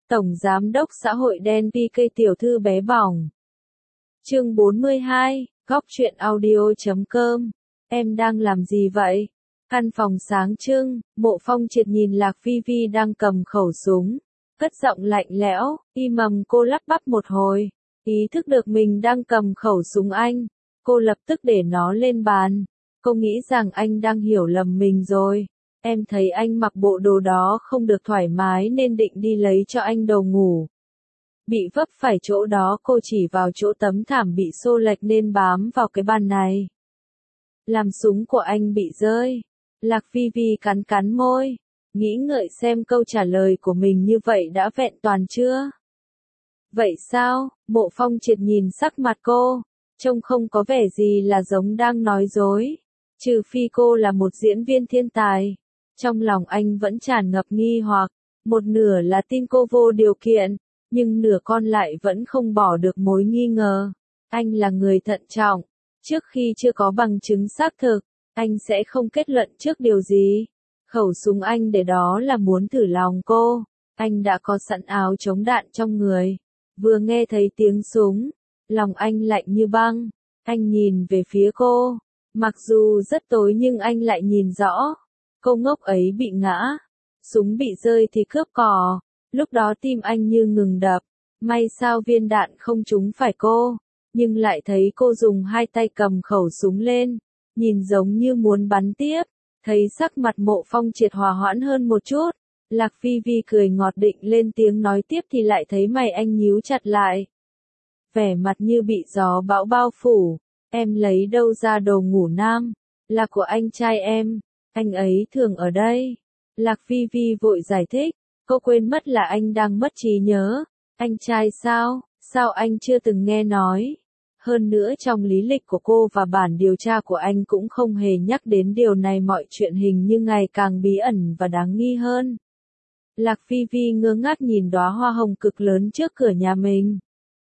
Tổng Giám đốc xã hội đen PK tiểu thư bé bỏng. Chương 42, góc truyện audio.com. Em đang làm gì vậy? Căn phòng sáng trưng, Mộ Phong Triệt nhìn Lạc Phi Vi đang cầm khẩu súng, cất giọng lạnh lẽo, y mầm cô lắp bắp một hồi, ý thức được mình đang cầm khẩu súng anh, cô lập tức để nó lên bàn. Cô nghĩ rằng anh đang hiểu lầm mình rồi. Em thấy anh mặc bộ đồ đó không được thoải mái nên định đi lấy cho anh đồ ngủ. Bị vấp phải chỗ đó, cô chỉ vào chỗ tấm thảm bị xô lệch nên bám vào cái bàn này. Làm súng của anh bị rơi. Lạc Phi Vi cắn cắn môi, nghĩ ngợi xem câu trả lời của mình như vậy đã vẹn toàn chưa. Vậy sao? Mộ Phong Triệt nhìn sắc mặt cô, trông không có vẻ gì là giống đang nói dối. Trừ phi cô là một diễn viên thiên tài. Trong lòng anh vẫn tràn ngập nghi hoặc, một nửa là tin cô vô điều kiện, nhưng nửa còn lại vẫn không bỏ được mối nghi ngờ. Anh là người thận trọng, trước khi chưa có bằng chứng xác thực, anh sẽ không kết luận trước điều gì. Khẩu súng anh để đó là muốn thử lòng cô, anh đã có sẵn áo chống đạn trong người. Vừa nghe thấy tiếng súng, lòng anh lạnh như băng, anh nhìn về phía cô, mặc dù rất tối nhưng anh lại nhìn rõ. Cô ngốc ấy bị ngã, súng bị rơi thì cướp cò, lúc đó tim anh như ngừng đập, may sao viên đạn không trúng phải cô, nhưng lại thấy cô dùng hai tay cầm khẩu súng lên, nhìn giống như muốn bắn tiếp, thấy sắc mặt Mộ Phong Triệt hòa hoãn hơn một chút, Lạc Phi Vi cười ngọt định lên tiếng nói tiếp thì lại thấy mày anh nhíu chặt lại. Vẻ mặt như bị gió bão bao phủ, em lấy đâu ra đồ ngủ nam, là của anh trai em. Anh ấy thường ở đây. Lạc Phi Vi vội giải thích, cô quên mất là anh đang mất trí nhớ. Anh trai sao? Sao anh chưa từng nghe nói? Hơn nữa trong lý lịch của cô và bản điều tra của anh cũng không hề nhắc đến điều này, mọi chuyện hình như ngày càng bí ẩn và đáng nghi hơn. Lạc Phi Vi ngơ ngác nhìn đóa hoa hồng cực lớn trước cửa nhà mình.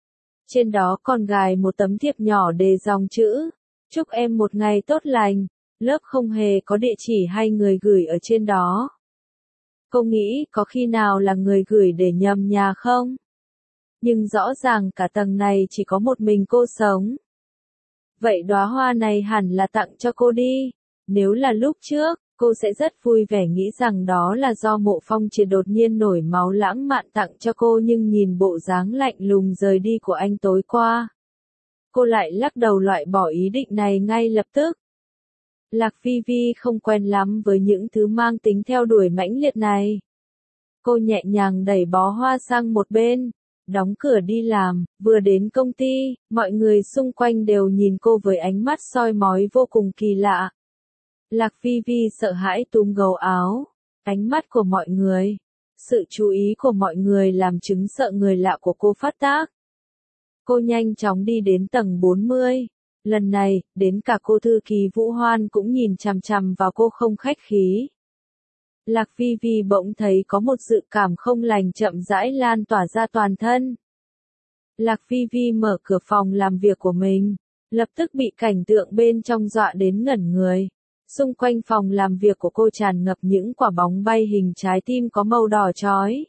Trên đó còn gài một tấm thiệp nhỏ đề dòng chữ, chúc em một ngày tốt lành. Lớp không hề có địa chỉ hay người gửi ở trên đó. Cô nghĩ có khi nào là người gửi để nhầm nhà không? Nhưng rõ ràng cả tầng này chỉ có một mình cô sống. Vậy đóa hoa này hẳn là tặng cho cô đi. Nếu là lúc trước, cô sẽ rất vui vẻ nghĩ rằng đó là do Mộ Phong Triệt đột nhiên nổi máu lãng mạn tặng cho cô, nhưng nhìn bộ dáng lạnh lùng rời đi của anh tối qua, cô lại lắc đầu loại bỏ ý định này ngay lập tức. Lạc Phi Vi không quen lắm với những thứ mang tính theo đuổi mãnh liệt này. Cô nhẹ nhàng đẩy bó hoa sang một bên, đóng cửa đi làm. Vừa đến công ty, mọi người xung quanh đều nhìn cô với ánh mắt soi mói vô cùng kỳ lạ. Lạc Phi Vi sợ hãi túm gấu áo. Ánh mắt của mọi người, sự chú ý của mọi người làm chứng sợ người lạ của cô phát tác. Cô nhanh chóng đi đến tầng 40. Lần này, đến cả cô thư ký Vũ Hoan cũng nhìn chằm chằm vào cô không khách khí. Lạc Phi Vi bỗng thấy có một dự cảm không lành chậm rãi lan tỏa ra toàn thân. Lạc Phi Vi mở cửa phòng làm việc của mình, lập tức bị cảnh tượng bên trong dọa đến ngẩn người. Xung quanh phòng làm việc của cô tràn ngập những quả bóng bay hình trái tim có màu đỏ chói.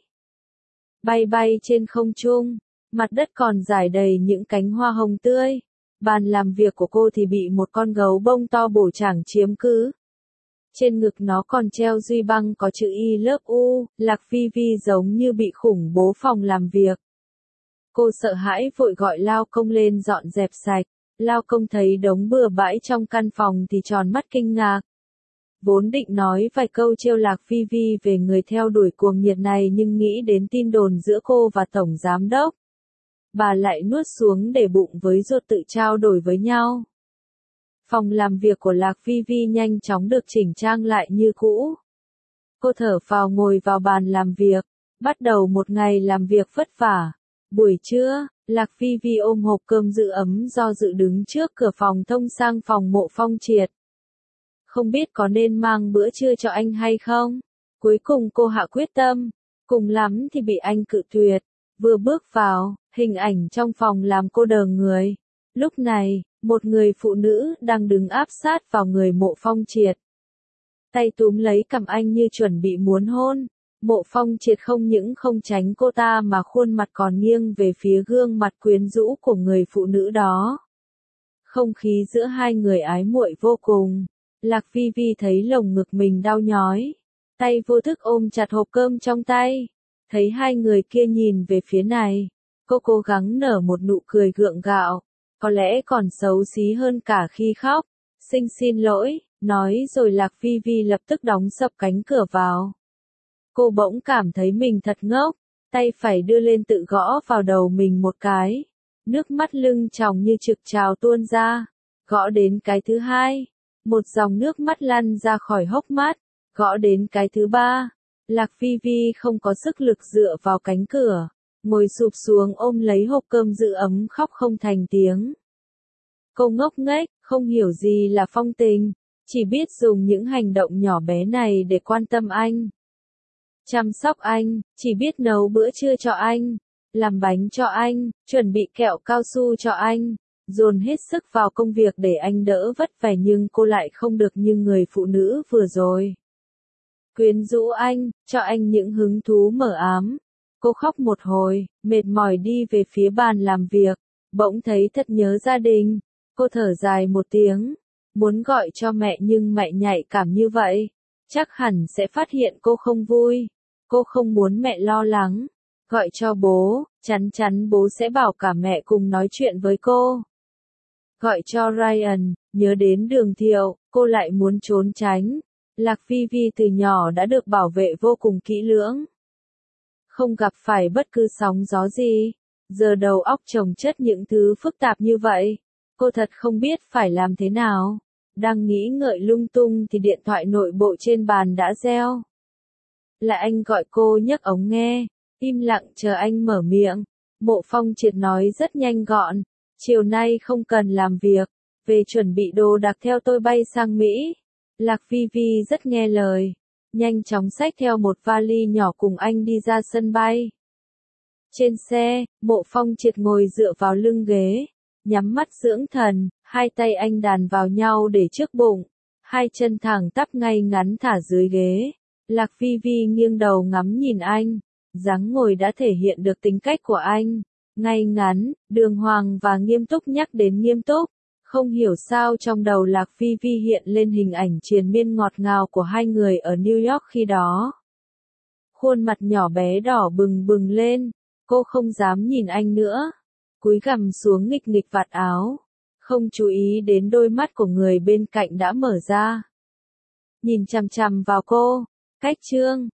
Bay bay trên không trung, mặt đất còn rải đầy những cánh hoa hồng tươi. Bàn làm việc của cô thì bị một con gấu bông to bổ chảng chiếm cứ. Trên ngực nó còn treo duy băng có chữ Y lớp U. Lạc Phi Vi giống như bị khủng bố phòng làm việc. Cô sợ hãi vội gọi lao công lên dọn dẹp sạch. Lao công thấy đống bừa bãi trong căn phòng thì tròn mắt kinh ngạc. Vốn định nói vài câu trêu Lạc Phi Vi về người theo đuổi cuồng nhiệt này, nhưng nghĩ đến tin đồn giữa cô và Tổng Giám đốc, bà lại nuốt xuống để bụng với ruột tự trao đổi với nhau. Phòng làm việc của Lạc Phi Vi nhanh chóng được chỉnh trang lại như cũ. Cô thở phào ngồi vào bàn làm việc, bắt đầu một ngày làm việc vất vả. Buổi trưa, Lạc Phi Vi ôm hộp cơm giữ ấm do dự đứng trước cửa phòng thông sang phòng Mộ Phong Triệt. Không biết có nên mang bữa trưa cho anh hay không? Cuối cùng cô hạ quyết tâm, cùng lắm thì bị anh cự tuyệt. Vừa bước vào, hình ảnh trong phòng làm cô đờ người. Lúc này, một người phụ nữ đang đứng áp sát vào người Mộ Phong Triệt. Tay túm lấy cằm anh như chuẩn bị muốn hôn. Mộ Phong Triệt không những không tránh cô ta mà khuôn mặt còn nghiêng về phía gương mặt quyến rũ của người phụ nữ đó. Không khí giữa hai người ái muội vô cùng. Lạc Vi Vi thấy lồng ngực mình đau nhói. Tay vô thức ôm chặt hộp cơm trong tay. Thấy hai người kia nhìn về phía này. Cô cố gắng nở một nụ cười gượng gạo. Có lẽ còn xấu xí hơn cả khi khóc. Xin lỗi, nói rồi Lạc Vi Vi lập tức đóng sập cánh cửa vào. Cô bỗng cảm thấy mình thật ngốc. Tay phải đưa lên tự gõ vào đầu mình một cái. Nước mắt lưng tròng như trực trào tuôn ra. Gõ đến cái thứ hai. Một dòng nước mắt lăn ra khỏi hốc mắt. Gõ đến cái thứ ba. Lạc Vi Vi không có sức lực dựa vào cánh cửa. Ngồi sụp xuống ôm lấy hộp cơm giữ ấm khóc không thành tiếng. Cô ngốc nghếch, không hiểu gì là phong tình. Chỉ biết dùng những hành động nhỏ bé này để quan tâm anh. Chăm sóc anh, chỉ biết nấu bữa trưa cho anh. Làm bánh cho anh, chuẩn bị kẹo cao su cho anh. Dồn hết sức vào công việc để anh đỡ vất vả nhưng cô lại không được như người phụ nữ vừa rồi. Quyến rũ anh, cho anh những hứng thú mờ ám. Cô khóc một hồi, mệt mỏi đi về phía bàn làm việc. Bỗng thấy thật nhớ gia đình. Cô thở dài một tiếng. Muốn gọi cho mẹ nhưng mẹ nhạy cảm như vậy. Chắc hẳn sẽ phát hiện cô không vui. Cô không muốn mẹ lo lắng. Gọi cho bố, chắn chắn bố sẽ bảo cả mẹ cùng nói chuyện với cô. Gọi cho Ryan, nhớ đến Đường Thiệu, cô lại muốn trốn tránh. Lạc Vi Vi từ nhỏ đã được bảo vệ vô cùng kỹ lưỡng. Không gặp phải bất cứ sóng gió gì. Giờ đầu óc chồng chất những thứ phức tạp như vậy. Cô thật không biết phải làm thế nào. Đang nghĩ ngợi lung tung thì điện thoại nội bộ trên bàn đã reo. Là anh gọi cô nhấc ống nghe. Im lặng chờ anh mở miệng. Mộ Phong Triệt nói rất nhanh gọn. Chiều nay không cần làm việc. Về chuẩn bị đồ đạc theo tôi bay sang Mỹ. Lạc Vi Vi rất nghe lời. Nhanh chóng xách theo một vali nhỏ cùng anh đi ra sân bay. Trên xe, Mộ Phong Triệt ngồi dựa vào lưng ghế. Nhắm mắt dưỡng thần, hai tay anh đàn vào nhau để trước bụng. Hai chân thẳng tắp ngay ngắn thả dưới ghế. Lạc Vi Vi nghiêng đầu ngắm nhìn anh. Dáng ngồi đã thể hiện được tính cách của anh. Ngay ngắn, đường hoàng và nghiêm túc nhắc đến nghiêm túc. Không hiểu sao trong đầu Lạc Vi Vi hiện lên hình ảnh triền miên ngọt ngào của hai người ở New York khi đó. Khuôn mặt nhỏ bé đỏ bừng bừng lên. Cô không dám nhìn anh nữa. Cúi gằm xuống nghịch nghịch vạt áo. Không chú ý đến đôi mắt của người bên cạnh đã mở ra. Nhìn chằm chằm vào cô. Cách chương